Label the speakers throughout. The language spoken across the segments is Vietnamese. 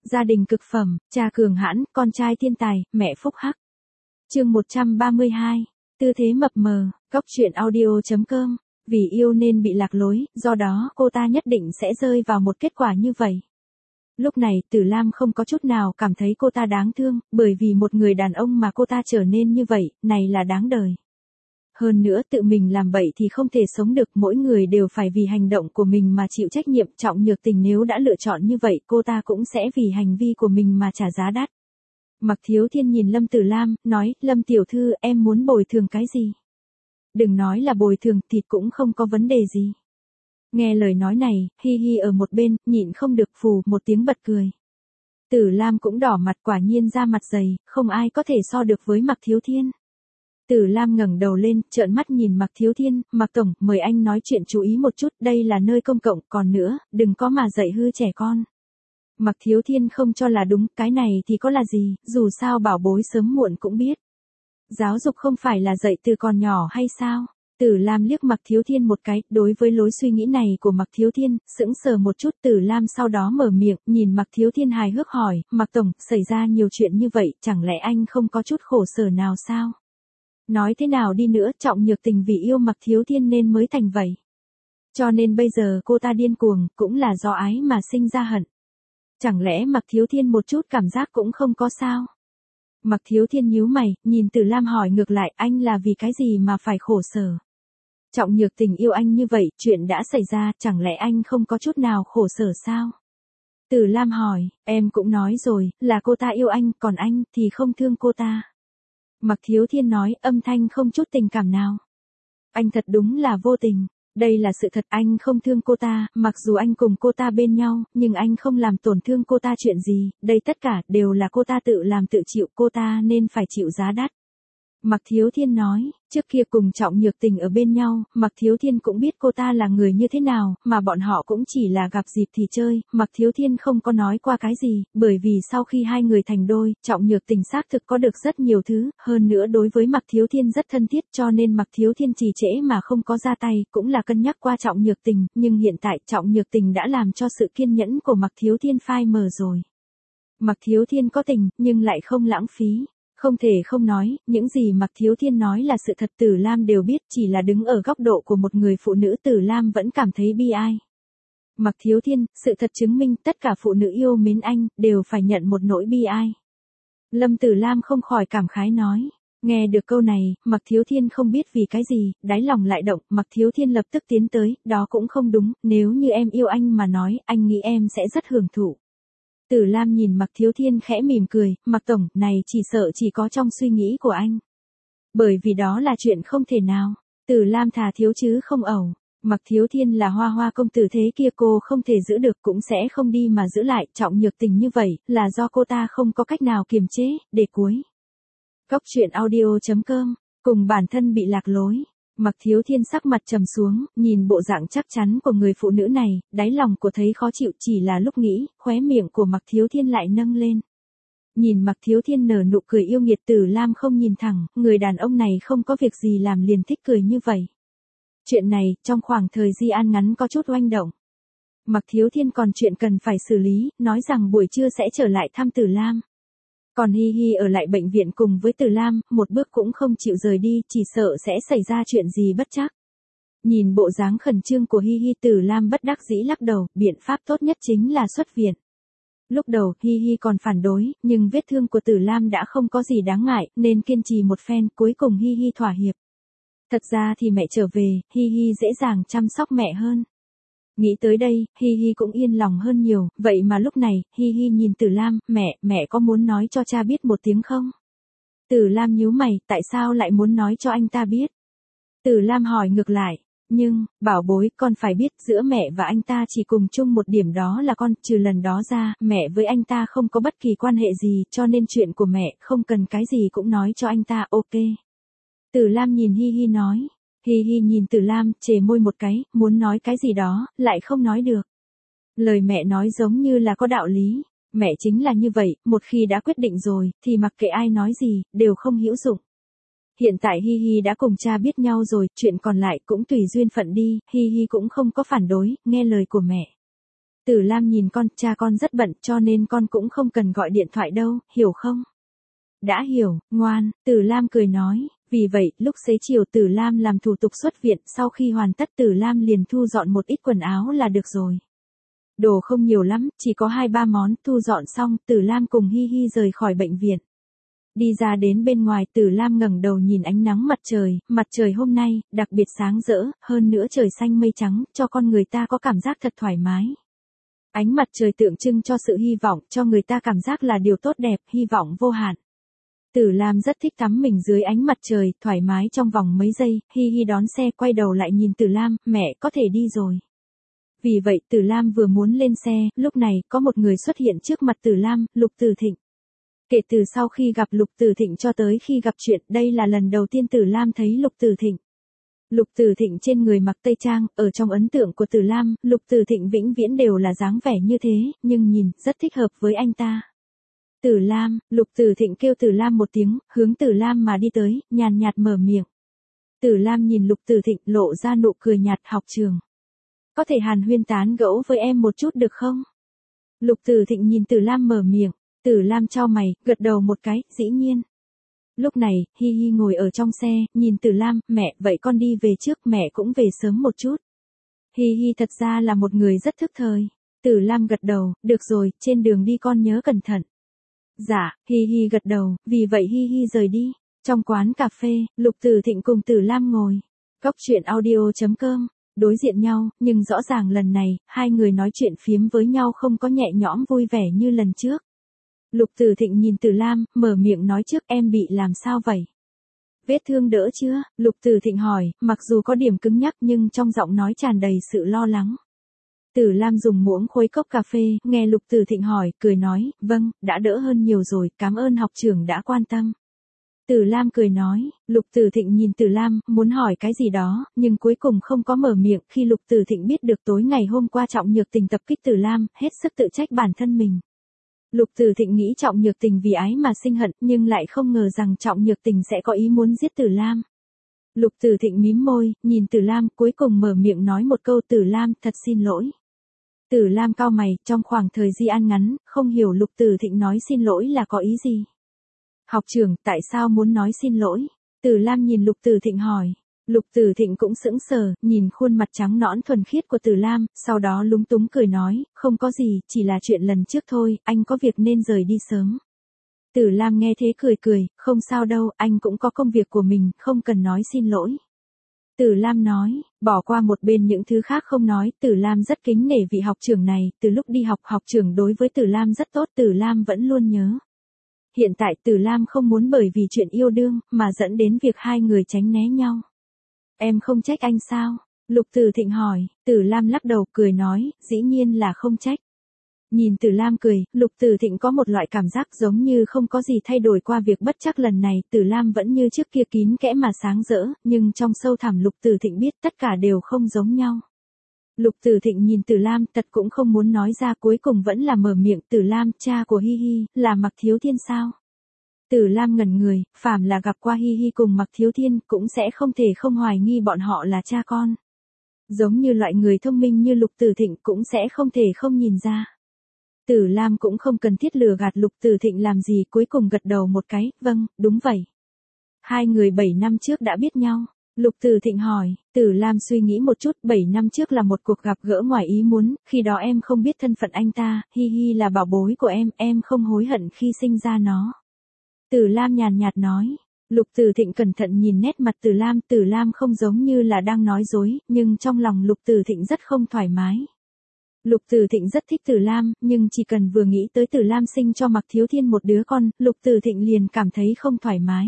Speaker 1: Gia đình cực phẩm, cha cường hãn, con trai thiên tài, mẹ phúc hắc. Chương 132. Tư thế mập mờ, góc truyện audio.com. Vì yêu nên bị lạc lối, do đó cô ta nhất định sẽ rơi vào một kết quả như vậy. Lúc này Tử Lam không có chút nào cảm thấy cô ta đáng thương, bởi vì một người đàn ông mà cô ta trở nên như vậy, này là đáng đời. Hơn nữa tự mình làm bậy thì không thể sống được, mỗi người đều phải vì hành động của mình mà chịu trách nhiệm. Trọng Nhược Tình nếu đã lựa chọn như vậy, cô ta cũng sẽ vì hành vi của mình mà trả giá đắt. Mạc Thiếu Thiên nhìn Lâm Tử Lam, nói, Lâm tiểu thư, em muốn bồi thường cái gì? Đừng nói là bồi thường, thịt cũng không có vấn đề gì. Nghe lời nói này, Hi Hi ở một bên, nhịn không được phù một tiếng bật cười. Tử Lam cũng đỏ mặt, quả nhiên da mặt dày, không ai có thể so được với Mạc Thiếu Thiên. Tử Lam ngẩng đầu lên, trợn mắt nhìn Mạc Thiếu Thiên, Mạc Tổng, mời anh nói chuyện chú ý một chút, đây là nơi công cộng, còn nữa, đừng có mà dạy hư trẻ con. Mạc Thiếu Thiên không cho là đúng, cái này thì có là gì, dù sao bảo bối sớm muộn cũng biết. Giáo dục không phải là dạy từ còn nhỏ hay sao? Tử Lam liếc Mạc Thiếu Thiên một cái, đối với lối suy nghĩ này của Mạc Thiếu Thiên, sững sờ một chút. Tử Lam sau đó mở miệng, nhìn Mạc Thiếu Thiên hài hước hỏi, Mạc Tổng, xảy ra nhiều chuyện như vậy, chẳng lẽ anh không có chút khổ sở nào sao? Nói thế nào đi nữa, Trọng Nhược Tình vì yêu Mạc Thiếu Thiên nên mới thành vậy. Cho nên bây giờ cô ta điên cuồng, cũng là do ái mà sinh ra hận. Chẳng lẽ Mạc Thiếu Thiên một chút cảm giác cũng không có sao? Mạc Thiếu Thiên nhíu mày, nhìn Tử Lam hỏi ngược lại, anh là vì cái gì mà phải khổ sở? Trọng Nhược Tình yêu anh như vậy, chuyện đã xảy ra, chẳng lẽ anh không có chút nào khổ sở sao? Tử Lam hỏi, em cũng nói rồi, là cô ta yêu anh, còn anh thì không thương cô ta. Mạc Thiếu Thiên nói, âm thanh không chút tình cảm nào. Anh thật đúng là vô tình. Đây là sự thật, anh không thương cô ta, mặc dù anh cùng cô ta bên nhau, nhưng anh không làm tổn thương cô ta chuyện gì, đây tất cả đều là cô ta tự làm tự chịu, cô ta nên phải chịu giá đắt. Mạc Thiếu Thiên nói, trước kia cùng Trọng Nhược Tình ở bên nhau, Mạc Thiếu Thiên cũng biết cô ta là người như thế nào, mà bọn họ cũng chỉ là gặp dịp thì chơi, Mạc Thiếu Thiên không có nói qua cái gì, bởi vì sau khi hai người thành đôi, Trọng Nhược Tình xác thực có được rất nhiều thứ, hơn nữa đối với Mạc Thiếu Thiên rất thân thiết, cho nên Mạc Thiếu Thiên trì trễ mà không có ra tay, cũng là cân nhắc qua Trọng Nhược Tình, nhưng hiện tại Trọng Nhược Tình đã làm cho sự kiên nhẫn của Mạc Thiếu Thiên phai mờ rồi. Mạc Thiếu Thiên có tình, nhưng lại không lãng phí. Không thể không nói, những gì Mạc Thiếu Thiên nói là sự thật, Tử Lam đều biết, chỉ là đứng ở góc độ của một người phụ nữ Tử Lam vẫn cảm thấy bi ai. Mạc Thiếu Thiên, sự thật chứng minh tất cả phụ nữ yêu mến anh, đều phải nhận một nỗi bi ai. Lâm Tử Lam không khỏi cảm khái nói. Nghe được câu này, Mạc Thiếu Thiên không biết vì cái gì, đáy lòng lại động, Mạc Thiếu Thiên lập tức tiến tới, đó cũng không đúng, nếu như em yêu anh mà nói, anh nghĩ em sẽ rất hưởng thụ. Tử Lam nhìn Mạc Thiếu Thiên khẽ mỉm cười, Mạc Tổng, này chỉ sợ chỉ có trong suy nghĩ của anh. Bởi vì đó là chuyện không thể nào. Tử Lam thà thiếu chứ không ẩu. Mạc Thiếu Thiên là hoa hoa công tử thế kia cô không thể giữ được cũng sẽ không đi mà giữ lại. Trọng Nhược Tình như vậy là do cô ta không có cách nào kiềm chế, để cuối. Góc truyện audio.com, cùng bản thân bị lạc lối. Mạc Thiếu Thiên sắc mặt trầm xuống, nhìn bộ dạng chắc chắn của người phụ nữ này, đáy lòng của thấy khó chịu, chỉ là lúc nghĩ, khóe miệng của Mạc Thiếu Thiên lại nâng lên. Nhìn Mạc Thiếu Thiên nở nụ cười yêu nghiệt, Tử Lam không nhìn thẳng, người đàn ông này không có việc gì làm liền thích cười như vậy. Chuyện này, trong khoảng thời gian ngắn có chút oanh động. Mạc Thiếu Thiên còn chuyện cần phải xử lý, nói rằng buổi trưa sẽ trở lại thăm Tử Lam. Còn Hi Hi ở lại bệnh viện cùng với Tử Lam, một bước cũng không chịu rời đi, chỉ sợ sẽ xảy ra chuyện gì bất trắc. Nhìn bộ dáng khẩn trương của Hi Hi, Tử Lam bất đắc dĩ lắc đầu, biện pháp tốt nhất chính là xuất viện. Lúc đầu, Hi Hi còn phản đối, nhưng vết thương của Tử Lam đã không có gì đáng ngại, nên kiên trì một phen, cuối cùng Hi Hi thỏa hiệp. Thật ra thì mẹ trở về, Hi Hi dễ dàng chăm sóc mẹ hơn. Nghĩ tới đây, Hi Hi cũng yên lòng hơn nhiều, vậy mà lúc này, Hi Hi nhìn Tử Lam, mẹ có muốn nói cho cha biết một tiếng không? Tử Lam nhíu mày, tại sao lại muốn nói cho anh ta biết? Tử Lam hỏi ngược lại, nhưng, bảo bối, con phải biết, giữa mẹ và anh ta chỉ cùng chung một điểm đó là con, trừ lần đó ra, mẹ với anh ta không có bất kỳ quan hệ gì, cho nên chuyện của mẹ, không cần cái gì cũng nói cho anh ta, ok. Tử Lam nhìn Hi Hi nói. Hi Hi nhìn Tử Lam, chề môi một cái, muốn nói cái gì đó, lại không nói được. Lời mẹ nói giống như là có đạo lý. Mẹ chính là như vậy, một khi đã quyết định rồi, thì mặc kệ ai nói gì, đều không hữu dụng. Hiện tại Hi Hi đã cùng cha biết nhau rồi, chuyện còn lại cũng tùy duyên phận đi, Hi Hi cũng không có phản đối, nghe lời của mẹ. Tử Lam nhìn con, cha con rất bận cho nên con cũng không cần gọi điện thoại đâu, hiểu không? Đã hiểu, ngoan, Tử Lam cười nói. Vì vậy, lúc xế chiều Tử Lam làm thủ tục xuất viện, sau khi hoàn tất Tử Lam liền thu dọn một ít quần áo là được rồi. Đồ không nhiều lắm, chỉ có 2-3 món, thu dọn xong, Tử Lam cùng Hi Hi rời khỏi bệnh viện. Đi ra đến bên ngoài, Tử Lam ngẩng đầu nhìn ánh nắng mặt trời hôm nay, đặc biệt sáng rỡ, hơn nữa trời xanh mây trắng, cho con người ta có cảm giác thật thoải mái. Ánh mặt trời tượng trưng cho sự hy vọng, cho người ta cảm giác là điều tốt đẹp, hy vọng vô hạn. Tử Lam rất thích tắm mình dưới ánh mặt trời, thoải mái trong vòng mấy giây, Hi Hi đón xe quay đầu lại nhìn Tử Lam, mẹ có thể đi rồi. Vì vậy Tử Lam vừa muốn lên xe, lúc này có một người xuất hiện trước mặt Tử Lam, Lục Tử Thịnh. Kể từ sau khi gặp Lục Tử Thịnh cho tới khi gặp chuyện, đây là lần đầu tiên Tử Lam thấy Lục Tử Thịnh. Lục Tử Thịnh trên người mặc tây trang, ở trong ấn tượng của Tử Lam, Lục Tử Thịnh vĩnh viễn đều là dáng vẻ như thế, nhưng nhìn, rất thích hợp với anh ta. Tử Lam, Lục Tử Thịnh kêu Tử Lam một tiếng, hướng Tử Lam mà đi tới, nhàn nhạt mở miệng. Tử Lam nhìn Lục Tử Thịnh lộ ra nụ cười nhạt, học trường. Có thể hàn huyên tán gẫu với em một chút được không? Lục Tử Thịnh nhìn Tử Lam mở miệng, Tử Lam chau mày, gật đầu một cái, dĩ nhiên. Lúc này, Hi Hi ngồi ở trong xe, nhìn Tử Lam, mẹ, vậy con đi về trước, mẹ cũng về sớm một chút. Hi Hi thật ra là một người rất thức thời. Tử Lam gật đầu, được rồi, trên đường đi con nhớ cẩn thận. Dạ, Hi Hi gật đầu, vì vậy Hi Hi rời đi. Trong quán cà phê, Lục Tử Thịnh cùng Tử Lam ngồi. Góc truyện audio.com, đối diện nhau, nhưng rõ ràng lần này, hai người nói chuyện phiếm với nhau không có nhẹ nhõm vui vẻ như lần trước. Lục Tử Thịnh nhìn Tử Lam, mở miệng nói trước, em bị làm sao vậy? Vết thương đỡ chưa? Lục Tử Thịnh hỏi, mặc dù có điểm cứng nhắc nhưng trong giọng nói tràn đầy sự lo lắng. Tử Lam dùng muỗng khuấy cốc cà phê, nghe Lục Tử Thịnh hỏi, cười nói, vâng, đã đỡ hơn nhiều rồi, cảm ơn học trưởng đã quan tâm. Tử Lam cười nói, Lục Tử Thịnh nhìn Tử Lam, muốn hỏi cái gì đó, nhưng cuối cùng không có mở miệng. Khi Lục Tử Thịnh biết được tối ngày hôm qua Trọng Nhược Tình tập kích Tử Lam, hết sức tự trách bản thân mình. Lục Tử Thịnh nghĩ Trọng Nhược Tình vì ái mà sinh hận, nhưng lại không ngờ rằng Trọng Nhược Tình sẽ có ý muốn giết Tử Lam. Lục Tử Thịnh mím môi, nhìn Tử Lam, cuối cùng mở miệng nói một câu, Tử Lam, thật xin lỗi. Tử Lam cau mày, trong khoảng thời gian ngắn, không hiểu Lục Tử Thịnh nói xin lỗi là có ý gì. Học trưởng, tại sao muốn nói xin lỗi? Tử Lam nhìn Lục Tử Thịnh hỏi. Lục Tử Thịnh cũng sững sờ, nhìn khuôn mặt trắng nõn thuần khiết của Tử Lam, sau đó lúng túng cười nói, không có gì, chỉ là chuyện lần trước thôi, anh có việc nên rời đi sớm. Tử Lam nghe thế cười cười, không sao đâu, anh cũng có công việc của mình, không cần nói xin lỗi. Tử Lam nói, bỏ qua một bên những thứ khác không nói, Tử Lam rất kính nể vị học trưởng này, từ lúc đi học học trưởng đối với Tử Lam rất tốt, Tử Lam vẫn luôn nhớ. Hiện tại Tử Lam không muốn bởi vì chuyện yêu đương, mà dẫn đến việc hai người tránh né nhau. Em không trách anh sao? Lục Tử Thịnh hỏi, Tử Lam lắc đầu cười nói, dĩ nhiên là không trách. Nhìn Tử Lam cười, Lục Tử Thịnh có một loại cảm giác giống như không có gì thay đổi qua việc bất trắc lần này, Tử Lam vẫn như trước kia kín kẽ mà sáng rỡ, nhưng trong sâu thẳm Lục Tử Thịnh biết tất cả đều không giống nhau. Lục Tử Thịnh nhìn Tử Lam, thật cũng không muốn nói ra, cuối cùng vẫn là mở miệng, Tử Lam, cha của Hi Hi, là Mạc Thiếu Thiên sao? Tử Lam ngẩn người, phàm là gặp qua Hi Hi cùng Mạc Thiếu Thiên, cũng sẽ không thể không hoài nghi bọn họ là cha con. Giống như loại người thông minh như Lục Tử Thịnh cũng sẽ không thể không nhìn ra. Tử Lam cũng không cần thiết lừa gạt Lục Tử Thịnh làm gì, cuối cùng gật đầu một cái, vâng, đúng vậy. Hai người 7 năm trước đã biết nhau. Lục Tử Thịnh hỏi, Tử Lam suy nghĩ một chút, 7 năm trước là một cuộc gặp gỡ ngoài ý muốn, khi đó em không biết thân phận anh ta, Hi Hi là bảo bối của em không hối hận khi sinh ra nó. Tử Lam nhàn nhạt nói. Lục Tử Thịnh cẩn thận nhìn nét mặt Tử Lam không giống như là đang nói dối, nhưng trong lòng Lục Tử Thịnh rất không thoải mái. Lục Tử Thịnh rất thích Tử Lam, nhưng chỉ cần vừa nghĩ tới Tử Lam sinh cho Mạc Thiếu Thiên một đứa con, Lục Tử Thịnh liền cảm thấy không thoải mái.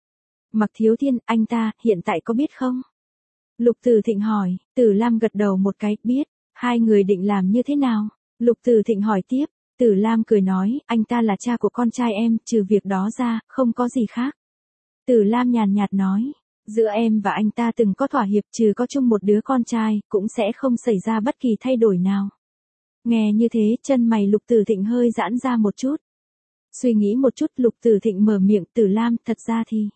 Speaker 1: Mạc Thiếu Thiên, anh ta, hiện tại có biết không? Lục Tử Thịnh hỏi, Tử Lam gật đầu một cái, biết, hai người định làm như thế nào? Lục Tử Thịnh hỏi tiếp, Tử Lam cười nói, anh ta là cha của con trai em, trừ việc đó ra, không có gì khác. Tử Lam nhàn nhạt nói, giữa em và anh ta từng có thỏa hiệp, trừ có chung một đứa con trai, cũng sẽ không xảy ra bất kỳ thay đổi nào. Nghe như thế, chân mày Lục Tử Thịnh hơi giãn ra một chút. Suy nghĩ một chút, Lục Tử Thịnh mở miệng, Tử Lam, thật ra thì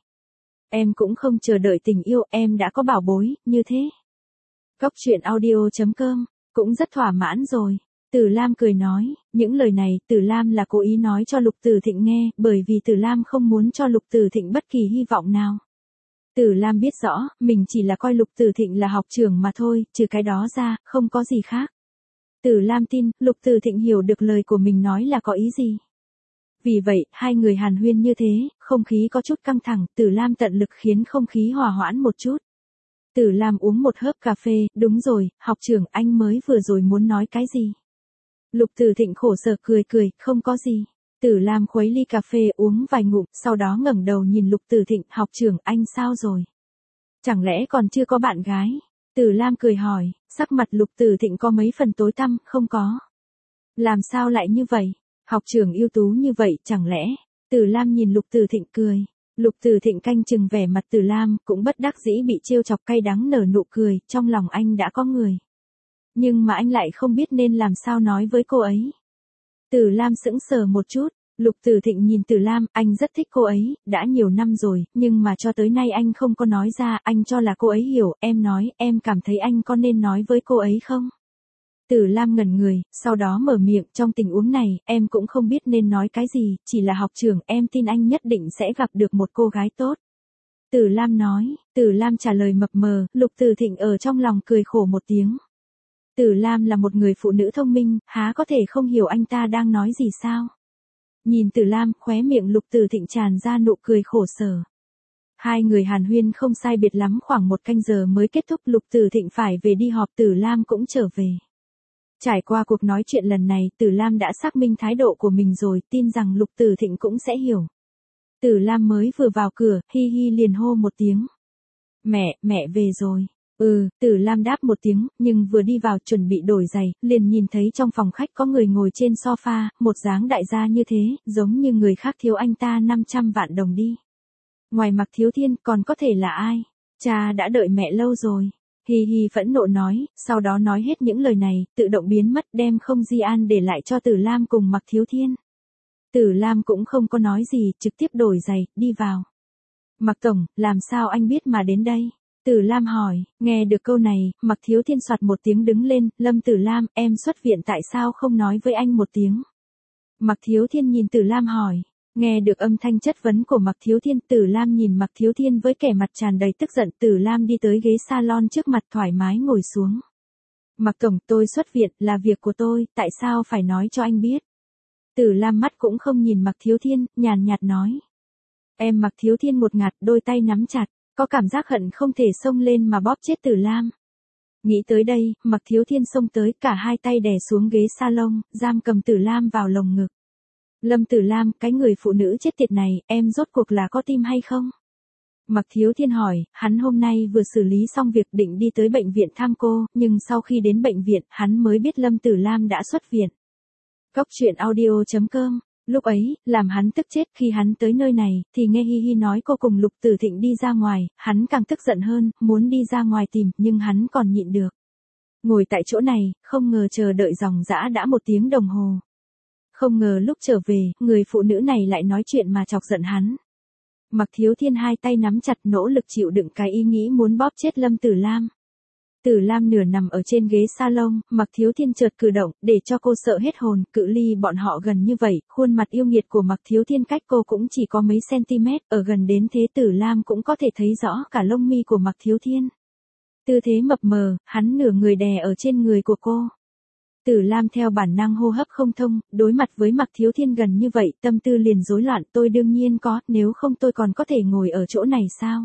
Speaker 1: em cũng không chờ đợi tình yêu, em đã có bảo bối, như thế. Góc truyện audio.com, cũng rất thỏa mãn rồi. Từ Lam cười nói, những lời này Từ Lam là cố ý nói cho Lục Tử Thịnh nghe, bởi vì Từ Lam không muốn cho Lục Tử Thịnh bất kỳ hy vọng nào. Từ Lam biết rõ, mình chỉ là coi Lục Tử Thịnh là học trưởng mà thôi, trừ cái đó ra, không có gì khác. Từ Lam tin, Lục Tử Thịnh hiểu được lời của mình nói là có ý gì. Vì vậy, hai người hàn huyên như thế, không khí có chút căng thẳng, Từ Lam tận lực khiến không khí hòa hoãn một chút. Từ Lam uống một hớp cà phê, đúng rồi, học trưởng anh mới vừa rồi muốn nói cái gì? Lục Tử Thịnh khổ sở cười cười, không có gì. Từ Lam khuấy ly cà phê uống vài ngụm, sau đó ngẩng đầu nhìn Lục Tử Thịnh, học trưởng anh sao rồi? Chẳng lẽ còn chưa có bạn gái? Từ Lam cười hỏi, sắc mặt Lục Tử Thịnh có mấy phần tối tăm, không có. Làm sao lại như vậy? Học trưởng ưu tú như vậy, chẳng lẽ? Từ Lam nhìn Lục Tử Thịnh cười. Lục Tử Thịnh canh chừng vẻ mặt Từ Lam, cũng bất đắc dĩ bị trêu chọc cay đắng nở nụ cười, trong lòng anh đã có người. Nhưng mà anh lại không biết nên làm sao nói với cô ấy. Từ Lam sững sờ một chút, Lục Tử Thịnh nhìn Từ Lam, anh rất thích cô ấy, đã nhiều năm rồi, nhưng mà cho tới nay anh không có nói ra, anh cho là cô ấy hiểu, em nói, em cảm thấy anh có nên nói với cô ấy không? Từ Lam ngẩn người, sau đó mở miệng, trong tình huống này, em cũng không biết nên nói cái gì, chỉ là học trưởng, em tin anh nhất định sẽ gặp được một cô gái tốt. Từ Lam nói, Từ Lam trả lời mập mờ, Lục Tử Thịnh ở trong lòng cười khổ một tiếng. Từ Lam là một người phụ nữ thông minh, há có thể không hiểu anh ta đang nói gì sao? Nhìn Từ Lam, khóe miệng Lục Tử Thịnh tràn ra nụ cười khổ sở. Hai người hàn huyên không sai biệt lắm khoảng 1 canh giờ mới kết thúc, Lục Tử Thịnh phải về đi họp, Từ Lam cũng trở về. Trải qua cuộc nói chuyện lần này, Từ Lam đã xác minh thái độ của mình rồi, tin rằng Lục Tử Thịnh cũng sẽ hiểu. Từ Lam mới vừa vào cửa, hi hi liền hô một tiếng. Mẹ về rồi. Từ Lam đáp một tiếng, nhưng vừa đi vào chuẩn bị đổi giày, liền nhìn thấy trong phòng khách có người ngồi trên sofa, một dáng đại gia như thế, giống như người khác thiếu anh ta 500 vạn đồng đi. Ngoài Mạc Thiếu Thiên, còn có thể là ai? Cha đã đợi mẹ lâu rồi. Hi hi phẫn nộ nói, sau đó nói hết những lời này, tự động biến mất đem không di an để lại cho Từ Lam cùng Mạc Thiếu Thiên. Từ Lam cũng không có nói gì, trực tiếp đổi giày, đi vào. Mạc Tổng, làm sao anh biết mà đến đây? Từ Lam hỏi, nghe được câu này, Mạc Thiếu Thiên soạt một tiếng đứng lên, Lâm Từ Lam, em xuất viện tại sao không nói với anh một tiếng? Mạc Thiếu Thiên nhìn Từ Lam hỏi, nghe được âm thanh chất vấn của Mạc Thiếu Thiên, Từ Lam nhìn Mạc Thiếu Thiên với vẻ mặt tràn đầy tức giận, Từ Lam đi tới ghế salon trước mặt thoải mái ngồi xuống. Mạc Tổng, tôi xuất viện, là việc của tôi, tại sao phải nói cho anh biết? Từ Lam mắt cũng không nhìn Mạc Thiếu Thiên, nhàn nhạt nói. Em Mạc Thiếu Thiên một ngạt, đôi tay nắm chặt. Có cảm giác hận không thể xông lên mà bóp chết Từ Lam. Nghĩ tới đây, Mạc Thiếu Thiên xông tới, cả hai tay đè xuống ghế salon, giam cầm Từ Lam vào lồng ngực. Lâm Từ Lam, cái người phụ nữ chết tiệt này, em rốt cuộc là có tim hay không? Mạc Thiếu Thiên hỏi, hắn hôm nay vừa xử lý xong việc định đi tới bệnh viện thăm cô, nhưng sau khi đến bệnh viện, hắn mới biết Lâm Từ Lam đã xuất viện. Cóc truyện audio.com. Lúc ấy, làm hắn tức chết, khi hắn tới nơi này, thì nghe Hi Hi nói cô cùng Lục Tử Thịnh đi ra ngoài, hắn càng tức giận hơn, muốn đi ra ngoài tìm, nhưng hắn còn nhịn được. Ngồi tại chỗ này, không ngờ chờ đợi dòng dã đã 1 tiếng đồng hồ. Không ngờ lúc trở về, người phụ nữ này lại nói chuyện mà chọc giận hắn. Mạc Thiếu Thiên hai tay nắm chặt, nỗ lực chịu đựng cái ý nghĩ muốn bóp chết Lâm Tử Lam. Từ Lam nửa nằm ở trên ghế salon, Mạc Thiếu Thiên chợt cử động, để cho cô sợ hết hồn, cự ly bọn họ gần như vậy, khuôn mặt yêu nghiệt của Mạc Thiếu Thiên cách cô cũng chỉ có mấy cm, ở gần đến thế Từ Lam cũng có thể thấy rõ cả lông mi của Mạc Thiếu Thiên. Tư thế mập mờ, hắn nửa người đè ở trên người của cô. Từ Lam theo bản năng hô hấp không thông, đối mặt với Mạc Thiếu Thiên gần như vậy, tâm tư liền rối loạn, tôi đương nhiên có, nếu không tôi còn có thể ngồi ở chỗ này sao?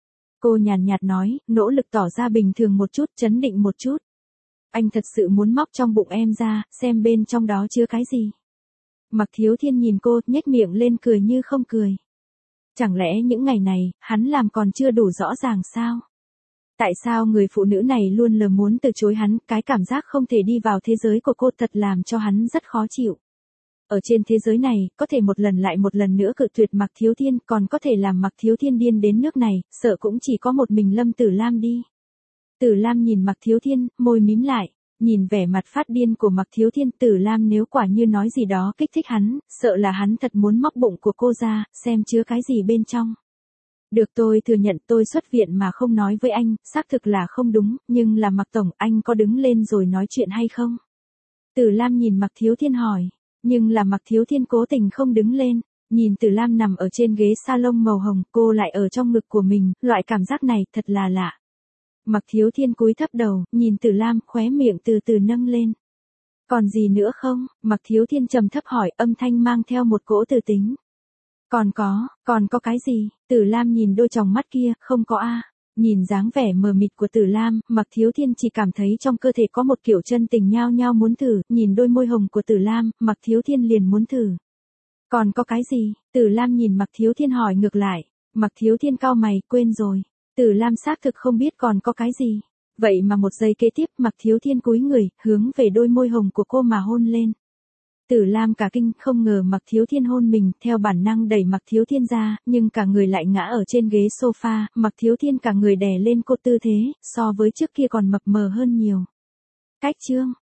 Speaker 1: Cô nhàn nhạt nói, nỗ lực tỏ ra bình thường một chút, trấn định một chút. Anh thật sự muốn móc trong bụng em ra, xem bên trong đó chứa cái gì. Mạc Thiếu Thiên nhìn cô, nhếch miệng lên cười như không cười. Chẳng lẽ những ngày này, hắn làm còn chưa đủ rõ ràng sao? Tại sao người phụ nữ này luôn lờ muốn từ chối hắn, cái cảm giác không thể đi vào thế giới của cô thật làm cho hắn rất khó chịu. Ở trên thế giới này, có thể một lần lại một lần nữa cự tuyệt Mạc Thiếu Thiên, còn có thể làm Mạc Thiếu Thiên điên đến nước này, sợ cũng chỉ có một mình Lâm Tử Lam đi. Tử Lam nhìn Mạc Thiếu Thiên, môi mím lại, nhìn vẻ mặt phát điên của Mạc Thiếu Thiên, Tử Lam nếu quả như nói gì đó kích thích hắn, sợ là hắn thật muốn móc bụng của cô ra, xem chứa cái gì bên trong. Được, tôi thừa nhận tôi xuất viện mà không nói với anh, xác thực là không đúng, nhưng là Mạc Tổng, anh có đứng lên rồi nói chuyện hay không? Tử Lam nhìn Mạc Thiếu Thiên hỏi. Nhưng là Mạc Thiếu Thiên cố tình không đứng lên. Nhìn Tử Lam nằm ở trên ghế salon màu hồng, cô lại ở trong ngực của mình, loại cảm giác này thật là lạ. Mạc Thiếu Thiên cúi thấp đầu, nhìn Tử Lam, khóe miệng từ từ nâng lên. Còn gì nữa không? Mạc Thiếu Thiên trầm thấp hỏi, âm thanh mang theo một cỗ từ tính. Còn có cái gì? Tử Lam nhìn đôi tròng mắt kia, không có a. Nhìn dáng vẻ mờ mịt của Tử Lam, Mạc Thiếu Thiên chỉ cảm thấy trong cơ thể có một kiểu chân tình nhao nhao muốn thử, nhìn đôi môi hồng của Tử Lam, Mạc Thiếu Thiên liền muốn thử. Còn có cái gì? Tử Lam nhìn Mạc Thiếu Thiên hỏi ngược lại. Mạc Thiếu Thiên cau mày, quên rồi. Tử Lam xác thực không biết còn có cái gì. Vậy mà một giây kế tiếp Mạc Thiếu Thiên cúi người, hướng về đôi môi hồng của cô mà hôn lên. Tử Lam cả kinh, không ngờ Mạc Thiếu Thiên hôn mình, theo bản năng đẩy Mạc Thiếu Thiên ra, nhưng cả người lại ngã ở trên ghế sofa, Mạc Thiếu Thiên cả người đè lên cô, tư thế, so với trước kia còn mập mờ hơn nhiều. Cách chương.